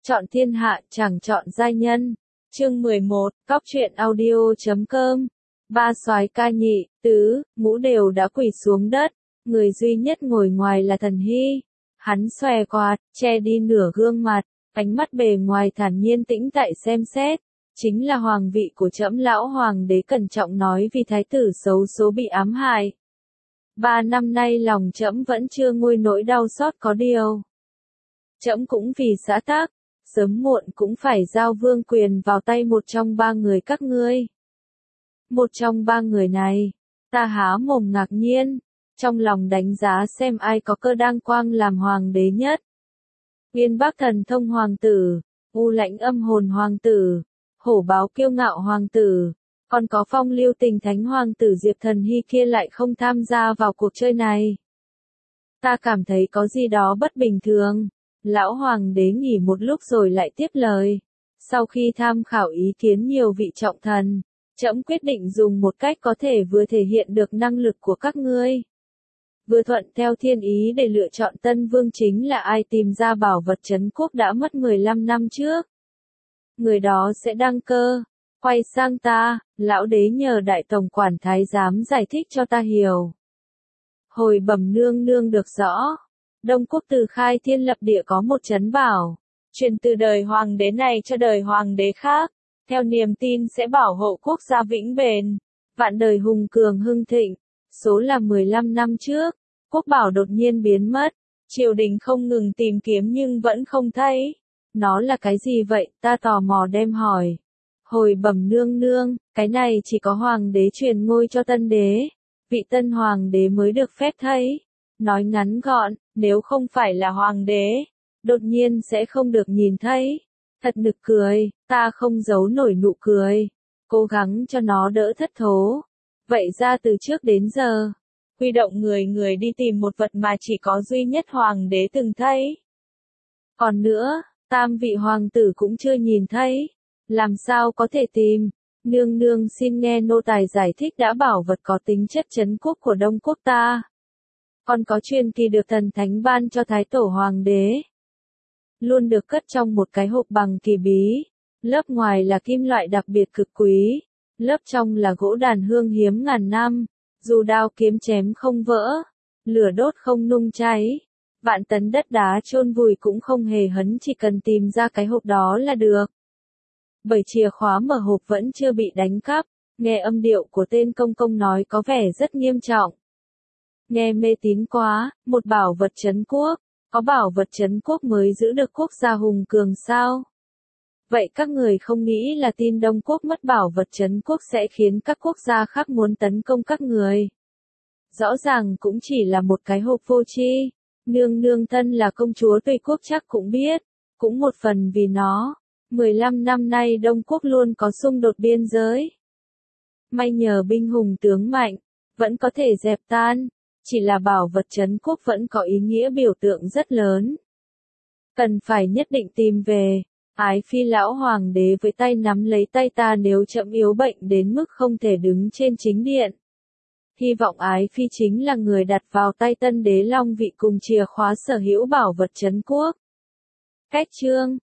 Chọn thiên hạ chẳng chọn giai nhân. Chương 11, Cóc truyện audio.com. Ba soái ca nhị, tứ, ngũ đều đã quỳ xuống đất, người duy nhất ngồi ngoài là Thần Hy. Hắn xòe quạt, che đi nửa gương mặt, ánh mắt bề ngoài thản nhiên tĩnh tại xem xét. Chính là hoàng vị của trẫm. Lão hoàng đế cẩn trọng nói vì thái tử xấu số bị ám hại. 3 năm nay lòng trẫm vẫn chưa nguôi nỗi đau xót, có điều trẫm cũng vì xã tắc, sớm muộn cũng phải giao vương quyền vào tay một trong 3 người các ngươi. Một trong 3 người này, ta há mồm ngạc nhiên, trong lòng đánh giá xem ai có cơ đăng quang làm hoàng đế nhất. Uyên Bác Thần Thông hoàng tử, U Lãnh Âm Hồn hoàng tử, Hổ Báo Kiêu Ngạo hoàng tử, còn có Phong Lưu Tình Thánh hoàng tử Diệp Thần Hy kia lại không tham gia vào cuộc chơi này. Ta cảm thấy có gì đó bất bình thường. Lão hoàng đế nghỉ một lúc rồi lại tiếp lời. Sau khi tham khảo ý kiến nhiều vị trọng thần, trẫm quyết định dùng một cách có thể vừa thể hiện được năng lực của các ngươi, vừa thuận theo thiên ý để lựa chọn tân vương. Chính là ai tìm ra bảo vật trấn quốc đã mất 15 năm trước, người đó sẽ đăng cơ. Quay sang ta, lão đế nhờ đại tổng quản thái giám giải thích cho ta hiểu. Hồi bẩm nương nương được rõ. Đông quốc từ khai thiên lập địa có một trấn bảo, truyền từ đời hoàng đế này cho đời hoàng đế khác, theo niềm tin sẽ bảo hộ quốc gia vĩnh bền, vạn đời hùng cường hưng thịnh. Số là 15 năm trước, quốc bảo đột nhiên biến mất, triều đình không ngừng tìm kiếm nhưng vẫn không thấy. Nó là cái gì vậy? Ta tò mò đem hỏi. Hồi bẩm nương nương, cái này chỉ có hoàng đế truyền ngôi cho tân đế, vị tân hoàng đế mới được phép thấy. Nói ngắn gọn, nếu không phải là hoàng đế, đột nhiên sẽ không được nhìn thấy. Thật nực cười, ta không giấu nổi nụ cười, cố gắng cho nó đỡ thất thố. Vậy ra từ trước đến giờ, huy động người người đi tìm một vật mà chỉ có duy nhất hoàng đế từng thấy. Còn nữa, tam vị hoàng tử cũng chưa nhìn thấy, làm sao có thể tìm? Nương nương xin nghe nô tài giải thích. Đã bảo vật có tính chất trấn quốc của Đông quốc ta, còn có truyền kỳ được thần thánh ban cho thái tổ hoàng đế, luôn được cất trong một cái hộp bằng kỳ bí. Lớp ngoài là kim loại đặc biệt cực quý, lớp trong là gỗ đàn hương hiếm ngàn năm, dù đao kiếm chém không vỡ, lửa đốt không nung cháy, vạn tấn đất đá chôn vùi cũng không hề hấn, chỉ cần tìm ra cái hộp đó là được. Bởi chìa khóa mở hộp vẫn chưa bị đánh cắp. Nghe âm điệu của tên công công nói có vẻ rất nghiêm trọng. Nghe mê tín quá. Một bảo vật trấn quốc, có bảo vật trấn quốc mới giữ được quốc gia hùng cường sao? Vậy các người không nghĩ là tin Đông quốc mất bảo vật trấn quốc sẽ khiến các quốc gia khác muốn tấn công các người? Rõ ràng cũng chỉ là một cái hộp vô tri. Nương nương thân là công chúa Tùy quốc chắc cũng biết, cũng một phần vì nó, 15 năm nay Đông quốc luôn có xung đột biên giới. May nhờ binh hùng tướng mạnh, vẫn có thể dẹp tan. Chỉ là bảo vật trấn quốc vẫn có ý nghĩa biểu tượng rất lớn, cần phải nhất định tìm về. Ái Phi lão hoàng đế với tay nắm lấy tay ta, nếu trẫm yếu bệnh đến mức không thể đứng trên chính điện, hy vọng Ái Phi chính là người đặt vào tay tân đế long vị cùng chìa khóa sở hữu bảo vật trấn quốc. Cách chương